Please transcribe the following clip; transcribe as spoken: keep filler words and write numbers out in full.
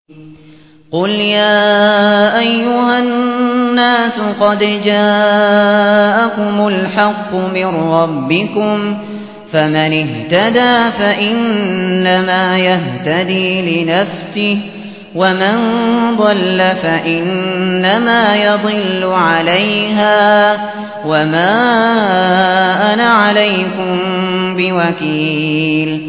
قل يا أيها الناس قد جاءكم الحق من ربكم فمن اهتدى فإنما يهتدي لنفسه ومن ضل فإنما يضل عليها وما أنا عليكم بوكيل